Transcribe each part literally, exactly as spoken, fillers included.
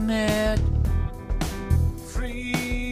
met free.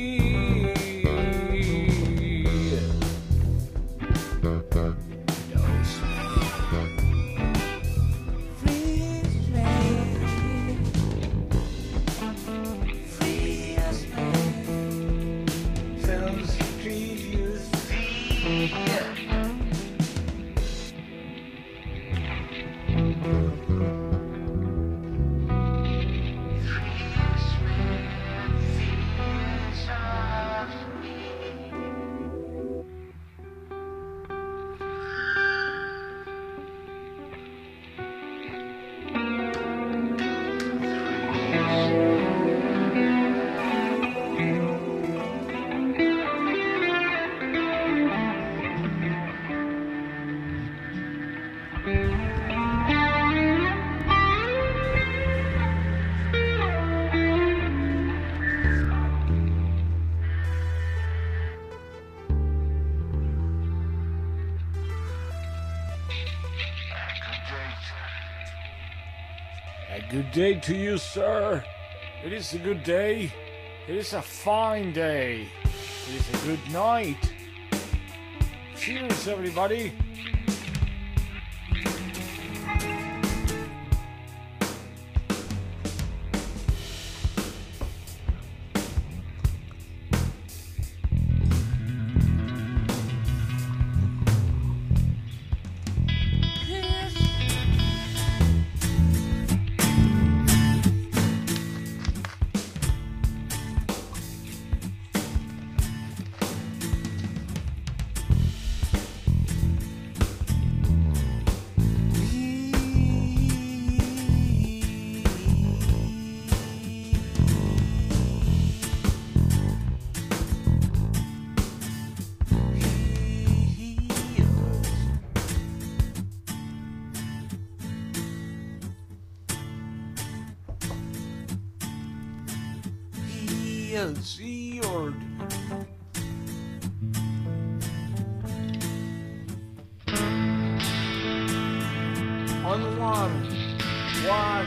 Good day to you, sir. It is a good day. It is a fine day. It is a good night. Cheers, everybody. See or on one, one.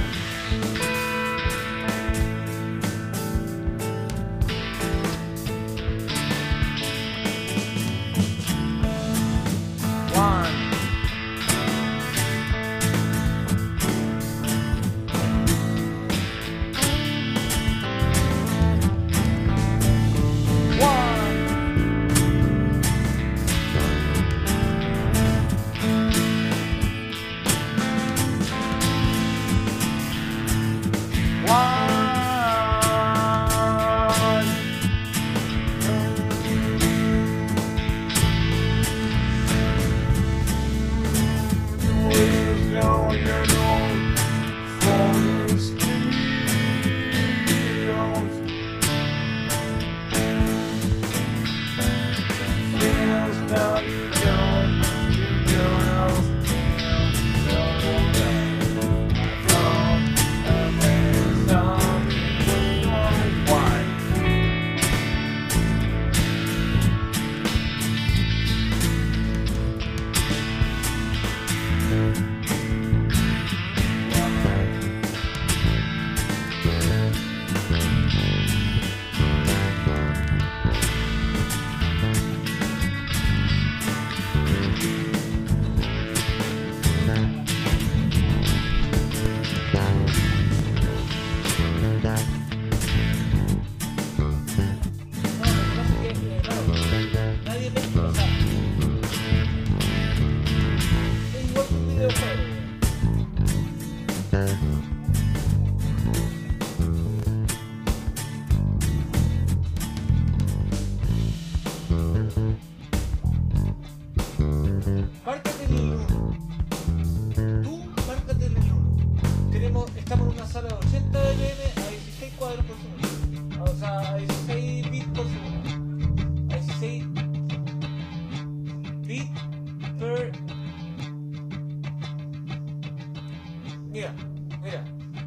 Mira, mira.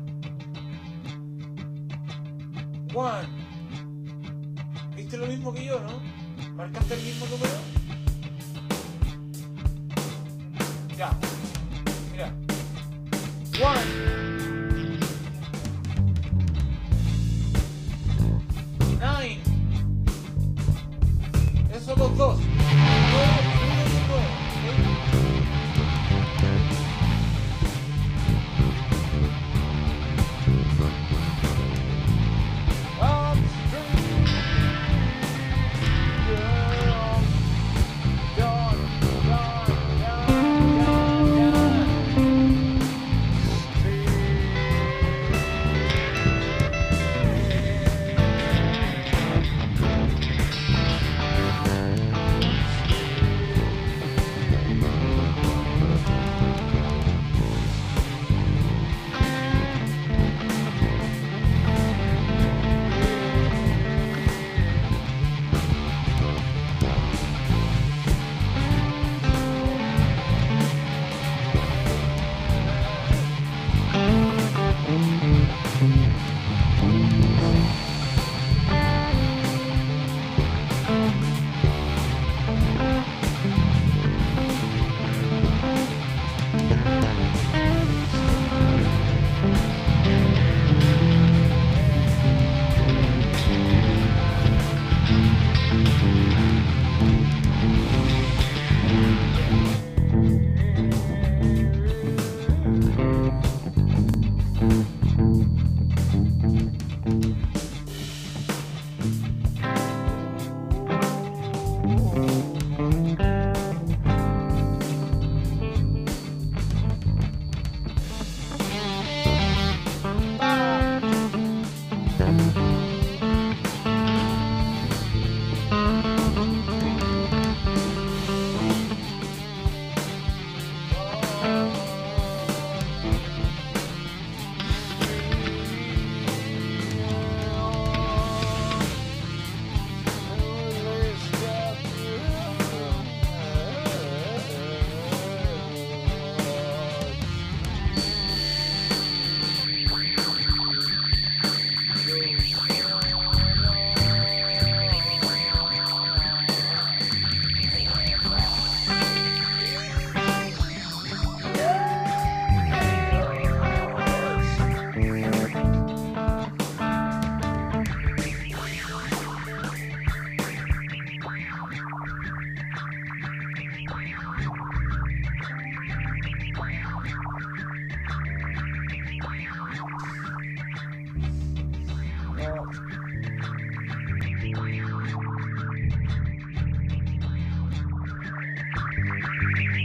Juan, ¿viste lo mismo que yo, no? ¿Marcaste el mismo número? Ya. Mira. Juan.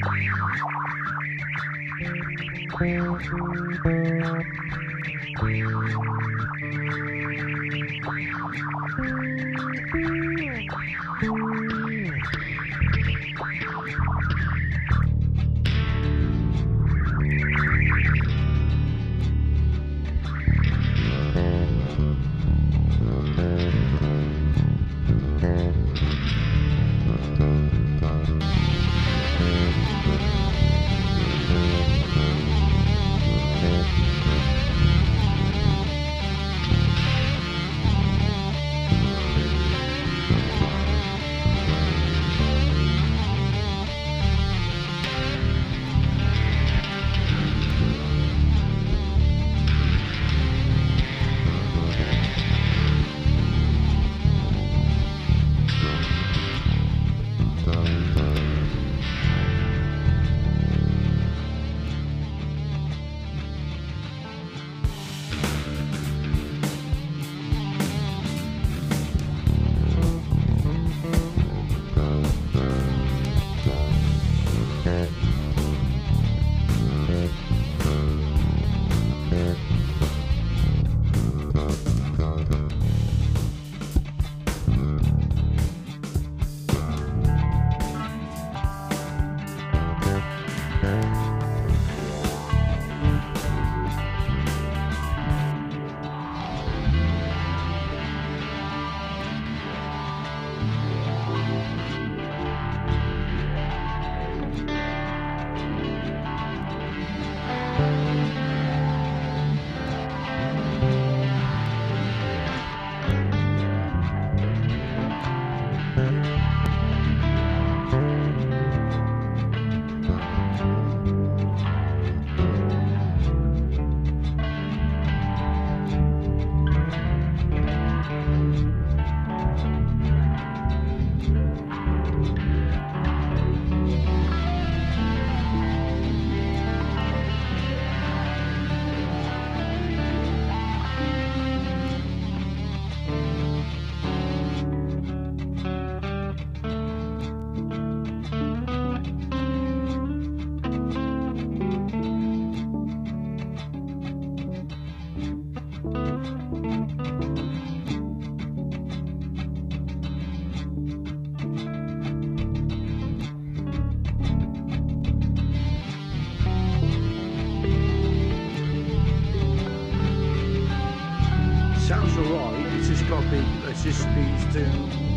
just needs to,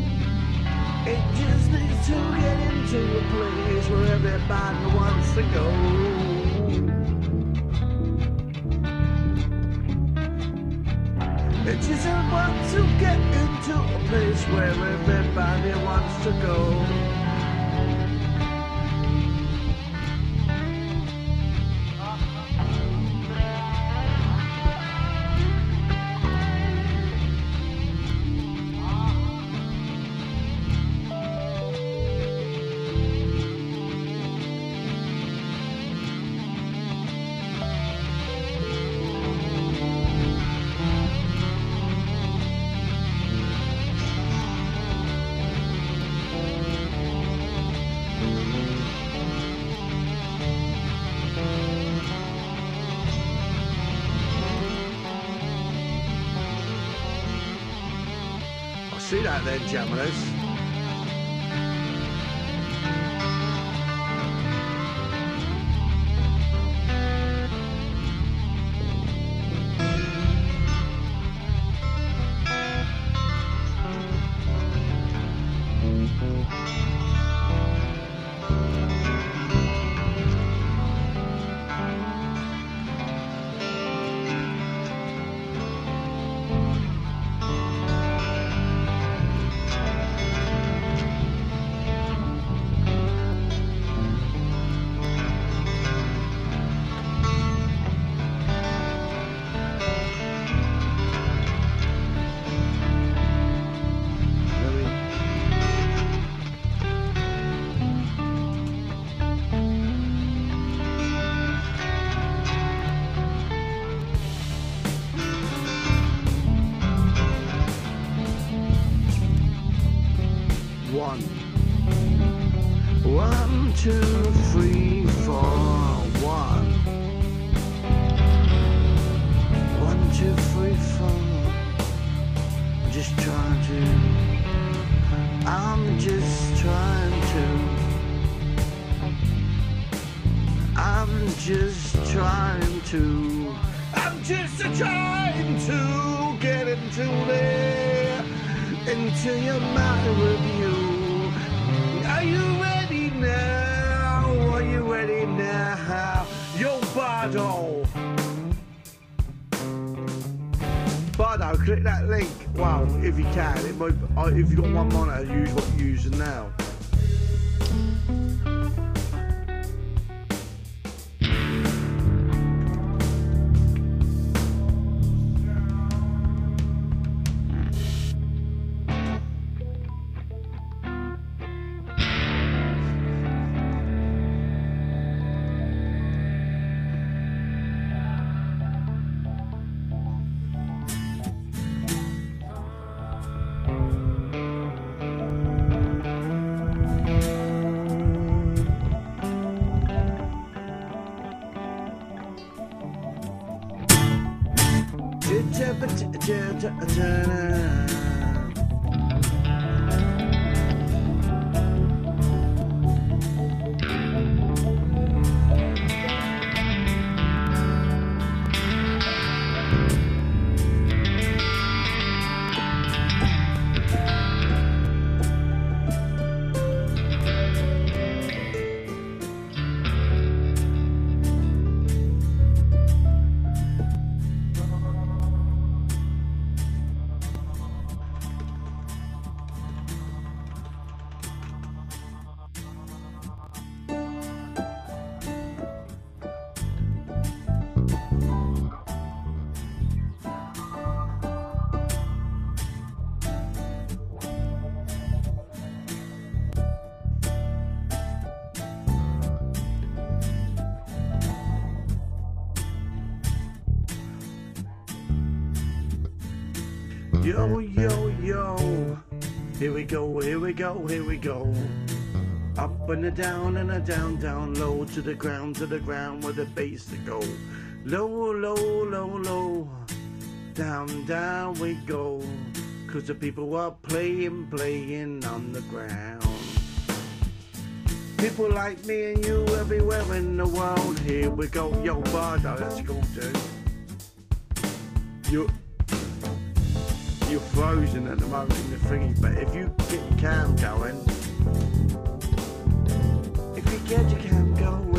it just needs to get into a place where everybody wants to go. It just wants to get into a place where everybody wants to go. See that then, jammers. just trying to, I'm just trying to, I'm just trying to, I'm just trying to get into there, into your mind with you. Are you ready now? Are you ready now? Yo, Bardo. Bardo, click that link. Well, if you can, it might, if you've got one monitor, use what you're using now. Yo, yo, yo, here we go, here we go, here we go. Up and a down and a down, down low to the ground, to the ground where the bass to go. Low, low, low, low, down, down we go. Cause the people are playing, playing on the ground. People like me and you everywhere in the world. Here we go, yo, Bardo, let's go, dude. You. You're frozen at the moment in the thingy, but if you get your cam going, if you get your cam going,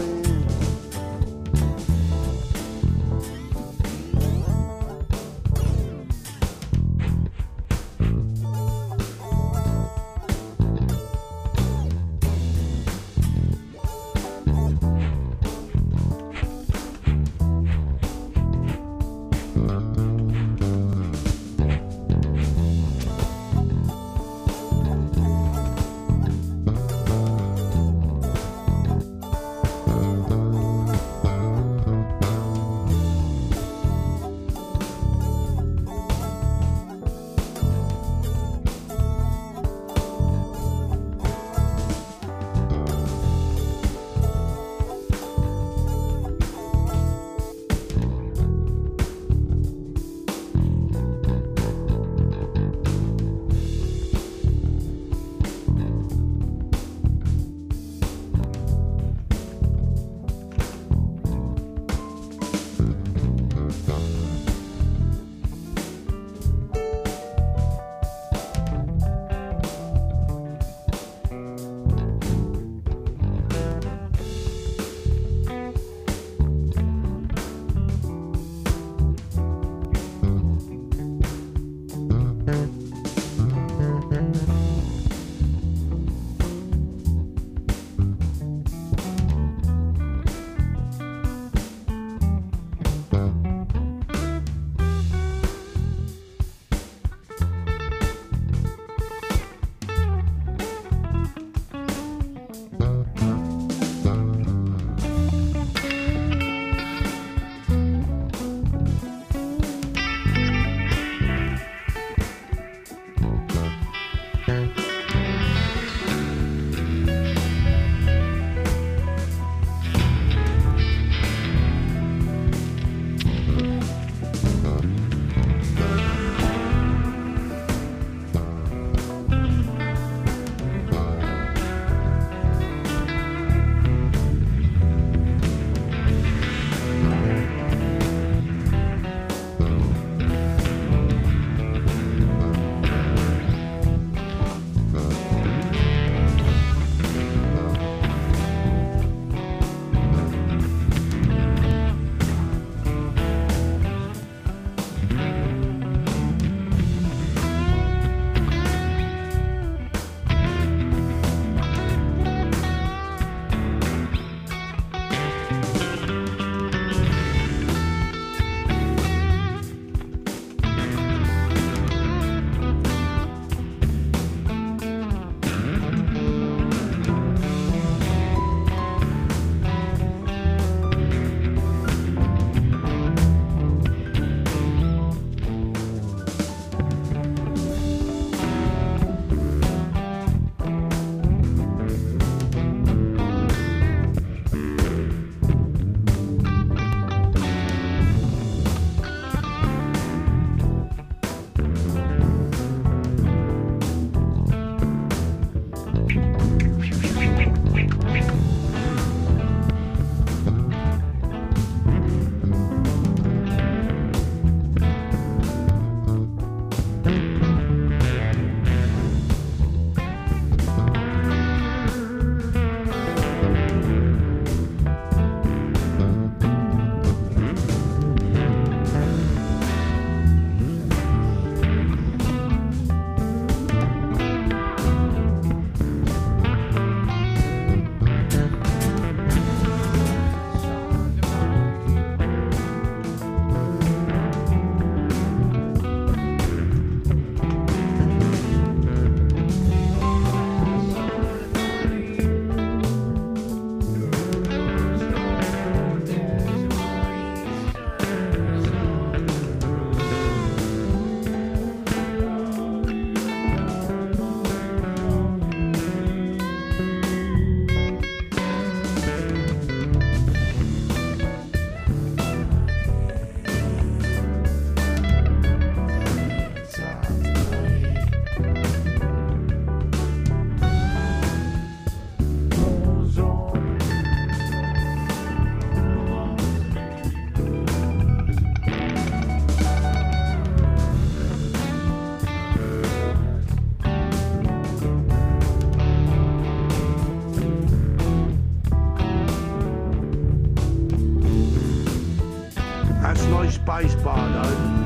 my space bar though.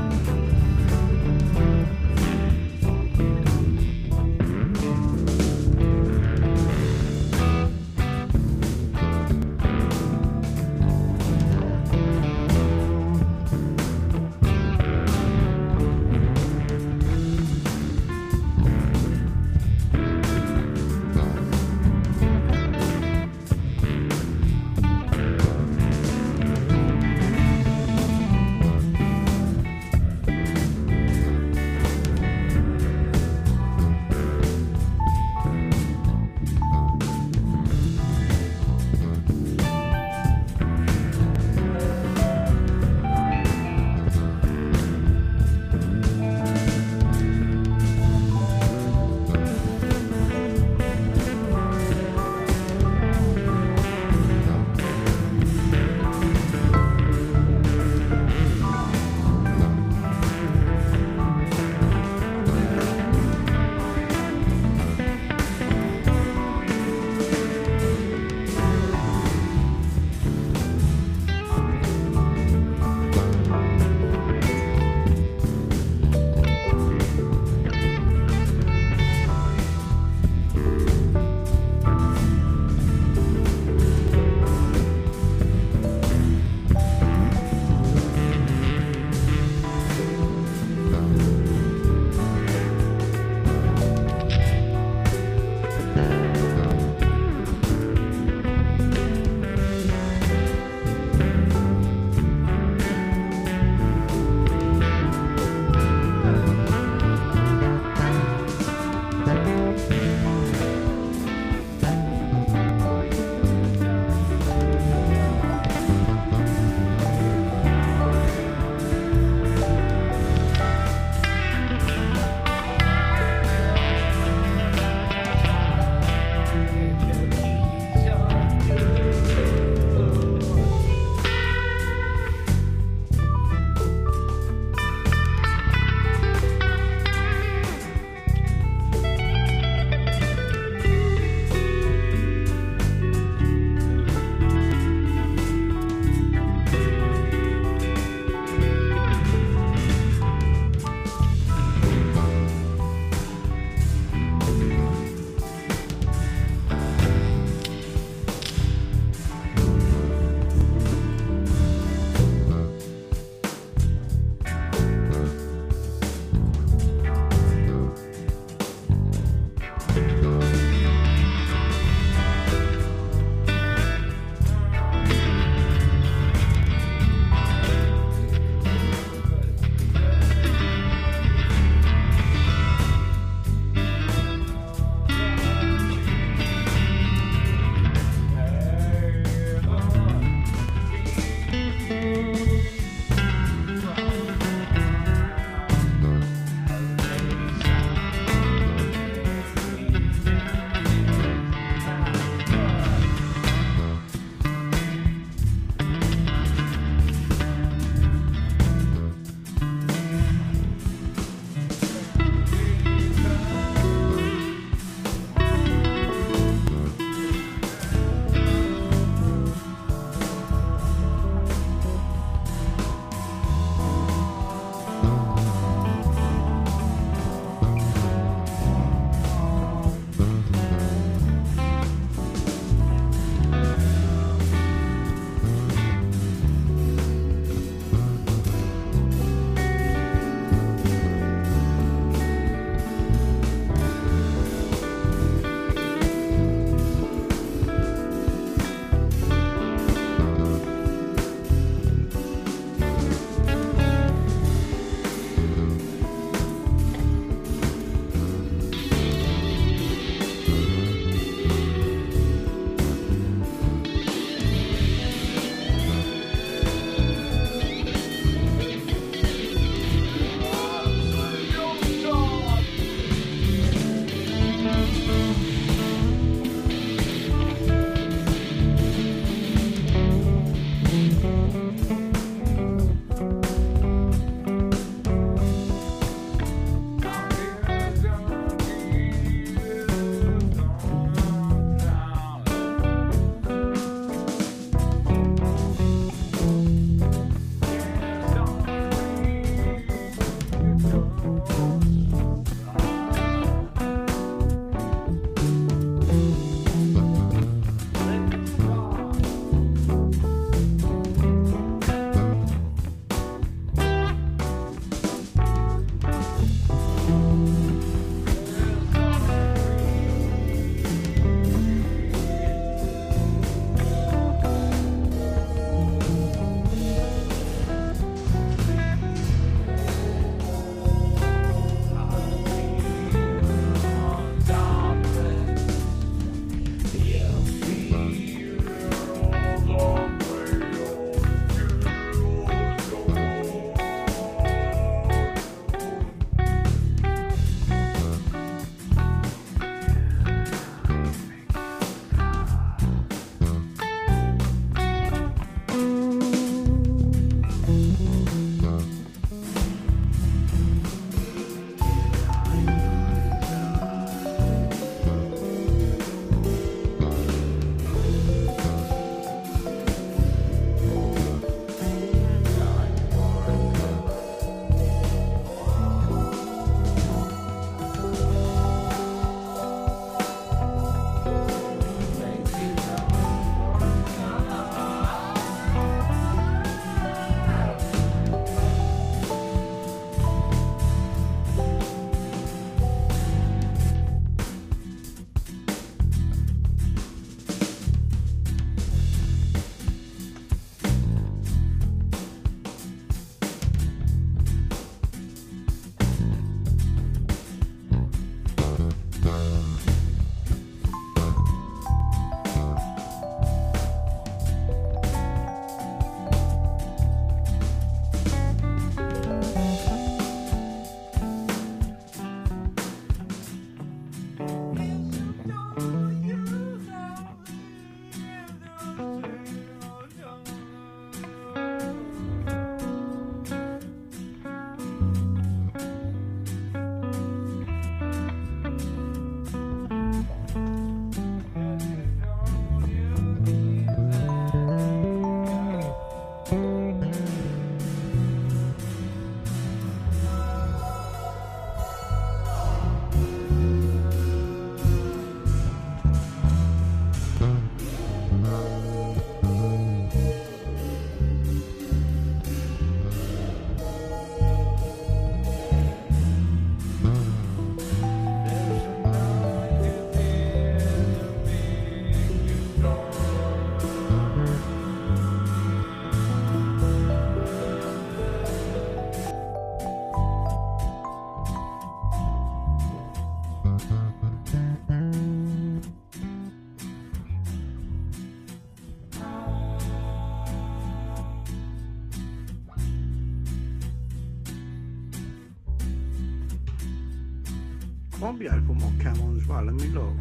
Might be able to put my cam on as well. Let me look.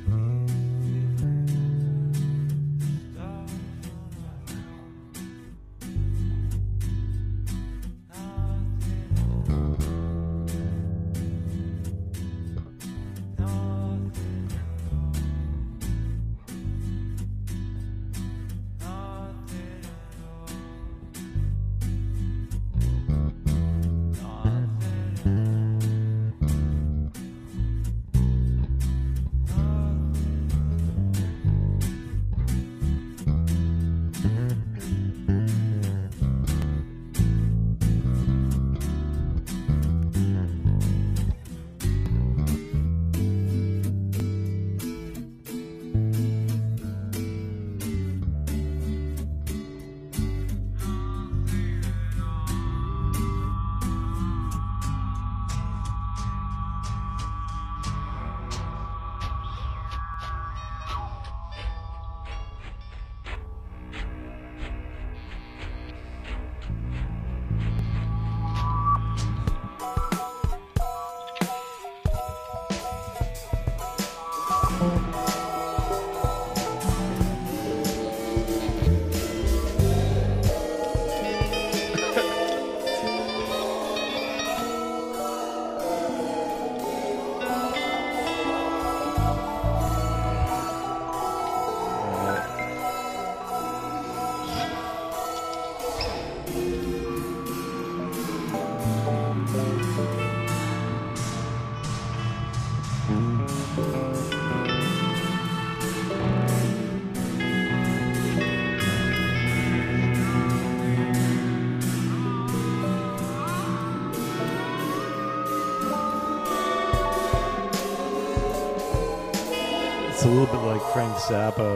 It's a little bit like Frank Zappa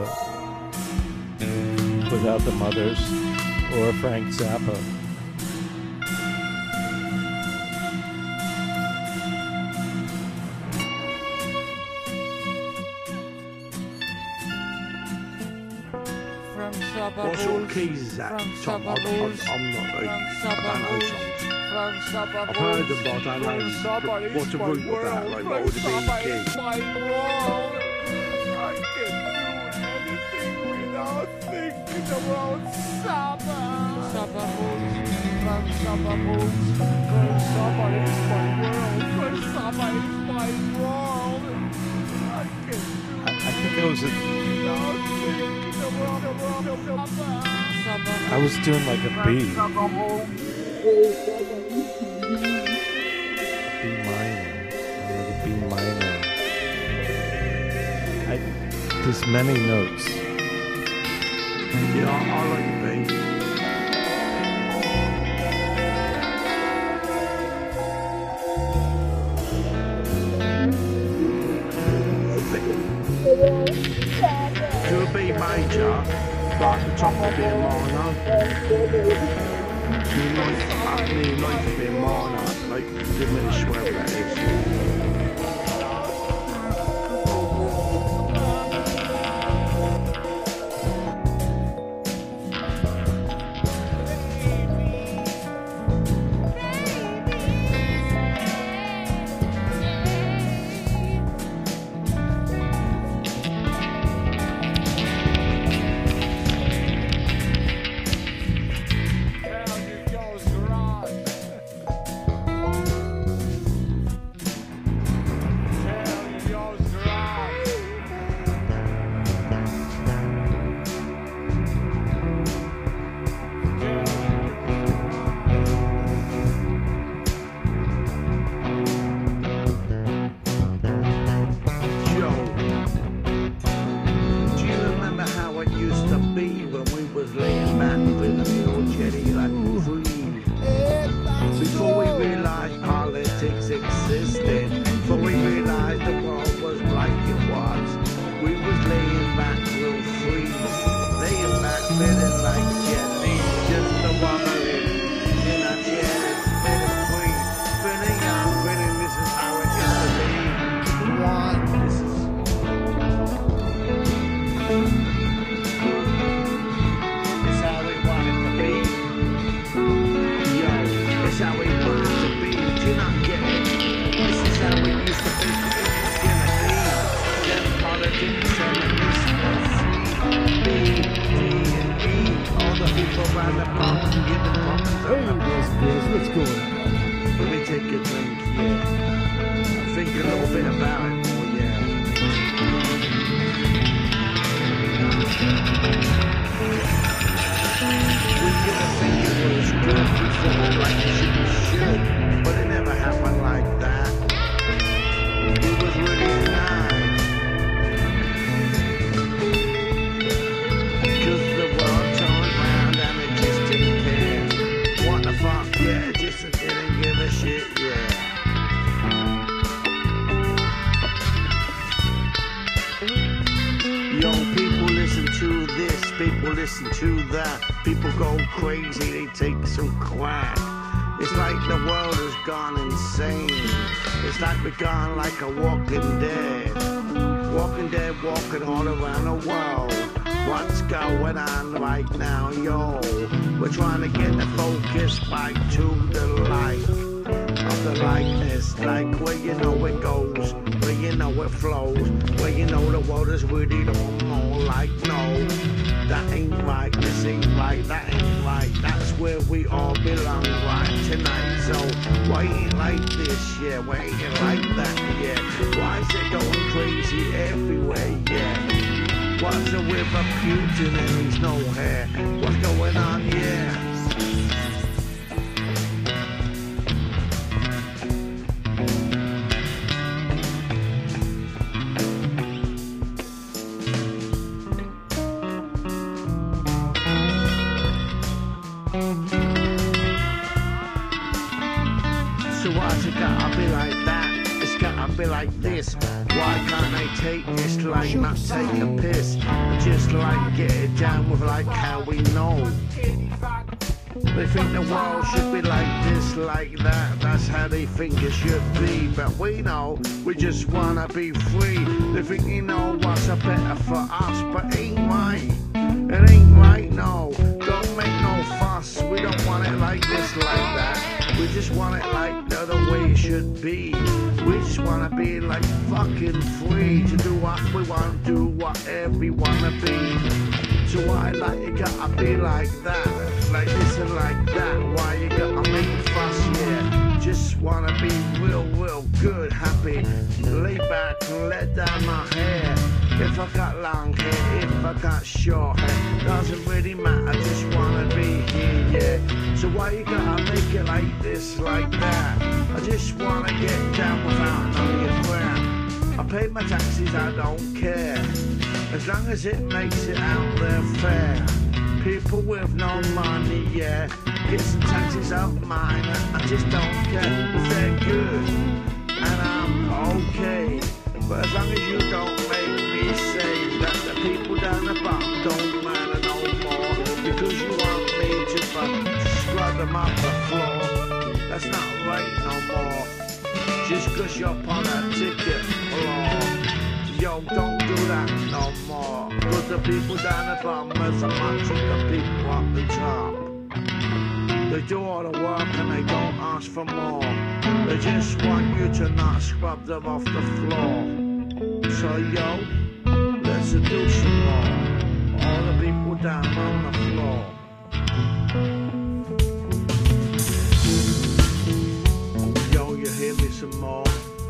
without the mothers, or Frank Zappa. What sort of keys is that, Tom? I'm, I'm, I'm not like, I don't know songs. I've heard them, but I don't know what to root about, like what would be the key. I can't do anything without thinking about Saba. Saba moves, from Saba moves, from Saba is my world, from Saba is my world. I can't do I, I think I was a, without thinking about Saba. I was doing like a B. B minor. Or the B minor. I, there's many notes. Yeah, I, I like the B. Do a B major, but the top will be a minor. The ninth, uh, the ninth will be a minor, like diminished wherever that is. How we wanted to be, do you not get it? This is how we used to be. when the pumpkin get the pumpkin. Hey, West Biz, what's going on? Let me take a drink, yeah. Think a little bit about it, oh yeah. We didn't think it was good, we thought like it should be should, but it never happened like that. It was really nice. Cause the world turned round and it just didn't care. What the fuck, yeah, it just didn't give a shit, yeah. Yo, people listen to this, people listen to that. People go crazy, they take some crack. It's like the world has gone insane. It's like we're gone like a walking dead. Walking dead, walking all around the world. What's going on right now, yo? We're trying to get the focus back to the light of the likeness, like where you know it goes, where you know it flows, where you know the world is really don't know, like no, that ain't right, this ain't right, that ain't right, that's where we all belong right tonight. So why ain't like this, yeah, why ain't it like that, yeah, why is it going crazy everywhere, yeah, what's it with a Putin and he's no hair, what's going on, yeah. So why's it gotta be like that? It's gotta be like this. Why can't they take this like not take a piss? Just like get it down with like how we know. They think the world should be like this, like that. That's how they think it should be. But we know we just wanna be free. They think you know what's a better for us, but ain't right. It ain't right, no. Don't make no fuss. We don't want it like this, like that. We just want it like the other way it should be. We just wanna be like fucking free to do what we want, do whatever we wanna be. So why like it gotta be like that, like this and like that? Why you gotta make fuss, yeah? Just wanna be real, real good, happy. Lay back and let down my hair. If I got long hair, if I got short hair, doesn't really matter, just wanna be here, yeah. So why you gotta make it like this, like that? I just wanna get down without none of your crap. I pay my taxes, I don't care, as long as it makes it out there fair. People with no money, yeah, get some taxes out mine, I just don't care if they're good, and I'm okay. But as long as you don't make me say that the people down the bottom don't matter no more, because you want me to fucking scrub them off the floor, that's not right no more. Just cause you're on a ticket law, yo, don't do that no more. Cause the people down the bottom is a match with the people up the top. They do all the work and they don't ask for more. They just want you to not scrub them off the floor. So yo, let's do some more. All the people down on the floor. Yo, you hear me some more?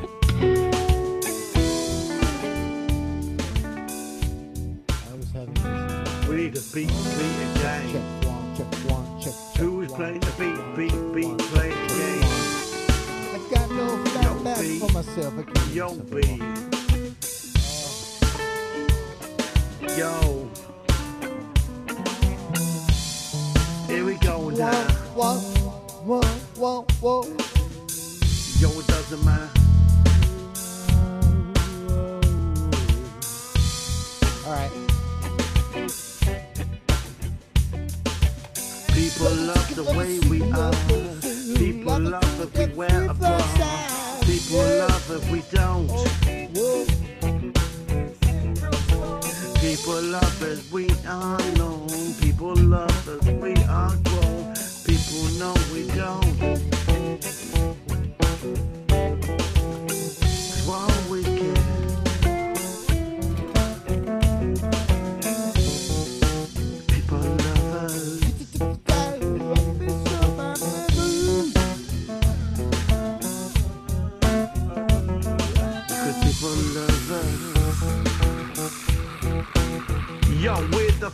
I was having this. We need a beat, beat again. Check one, check one, check, check Who's one, playing the beat, one, beat, check beat, one, play check again. one. I got no flat back B. for myself. I can't Yo, do B. something wrong. Yo. Here we go now. Whoa, whoa, whoa, whoa. Yo, it doesn't matter. All right. People love the way we are. People love if we wear a bra. People love if we don't. People love as we are known. People love as we are grown. People know we don't. It's all we care. People love us.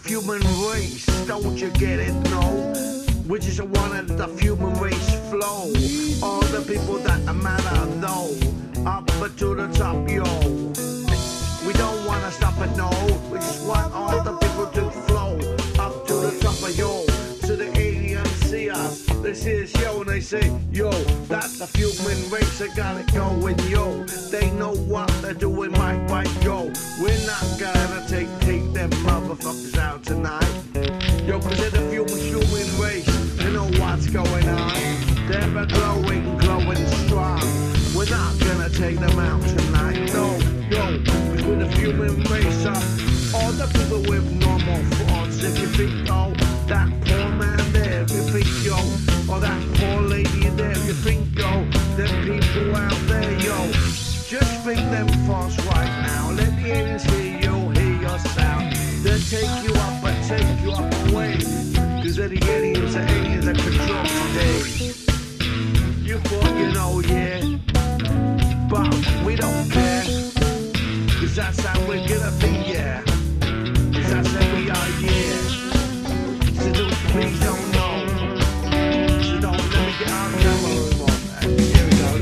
human race, don't you get it, no? We just wanted the human race flow. All the people that matter, though, up to the top, yo. We don't wanna stop it, no. We just want all the people to flow up to the top of yo. So the aliens see us, they see us, yo, and they say, yo, that's the human race, they got it going, yo. They know what they're doing, right, right, yo. We're not gonna take, take them motherfuckers out tonight. Yo, cause they're the human, human race, they know what's going on. They're a glowing, glowing strong. We're not gonna take them out tonight, no, yo. Cause we're the human race, uh, all the people with normal thoughts. If you think, oh, that poor man there, if you think, yo, or that poor lady there, if you think, yo, them people out there, yo, just think them thoughts right now. Let the aliens hear you, hear your sound. They'll take you up and take you up away. Cause they're the aliens, the aliens that control today. You thought you know, yeah, but we don't care. Cause that's how we're gonna be, yeah. Cause that's how we are, yeah. So don't, please don't know. So don't let me get out of camera. Here we go.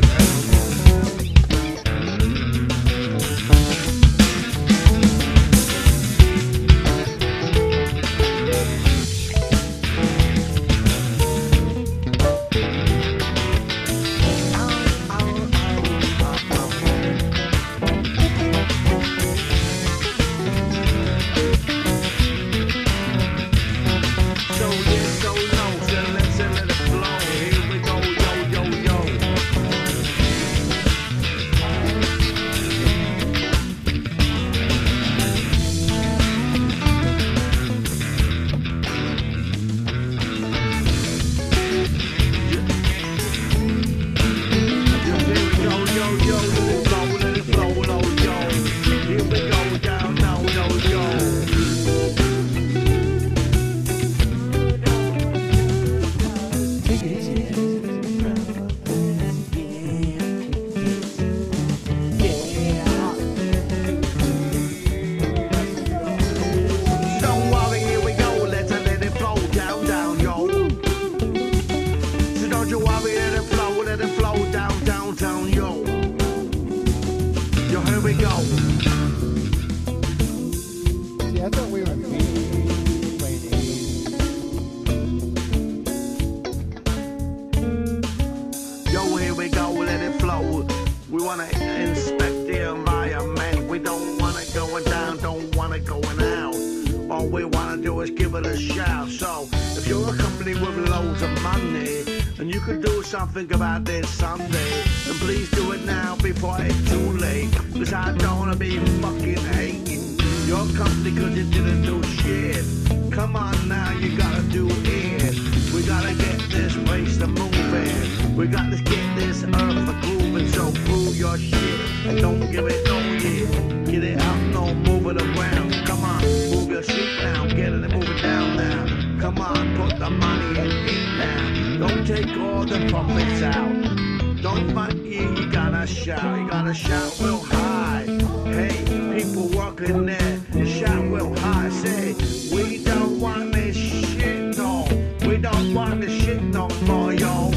Think about this someday, and please do it now before it's too late. Cause I don't wanna be fucking hating your company cause you didn't do shit. Come on now, you gotta do it. We gotta get this place to moving. We gotta get this earth a grooving. So prove your shit and don't give it no yeah. Get it out, no, move it around. Come on, move your shit now, get it and move it down now. Come on, put the money in it now. Don't take all the profits out. Don't fight you, you gotta shout. You gotta shout real high. Hey, people working there, you shout real high. Say, we don't want this shit, no. We don't want this shit no more, yo.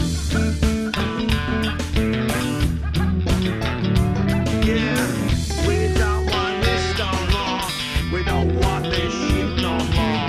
Yeah, we don't want this no more. We don't want this shit no more.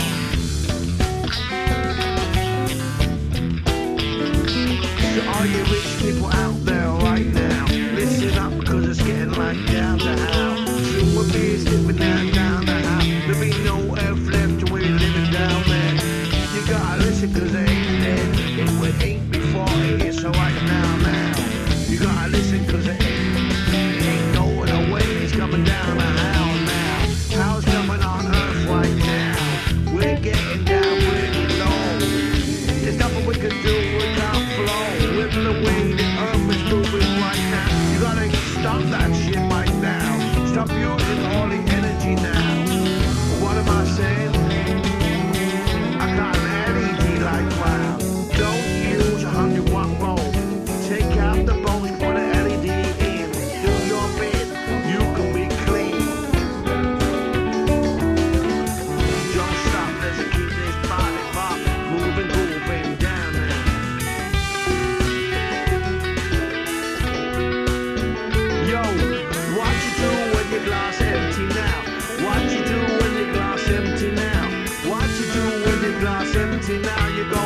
So all you rich people out there right now, listen up because it's getting like down to hell. Human beings living down, down the house. There be no earth left to we're living down there. You gotta listen cause it ain't there. It ain't before it is, so right now, now. You gotta listen cause it ain't, it ain't going away. It's coming down to hell now. Hell's coming on earth right now. We're getting down really low. There's nothing we can do, we can't flow. With the way the earth See now you're gone.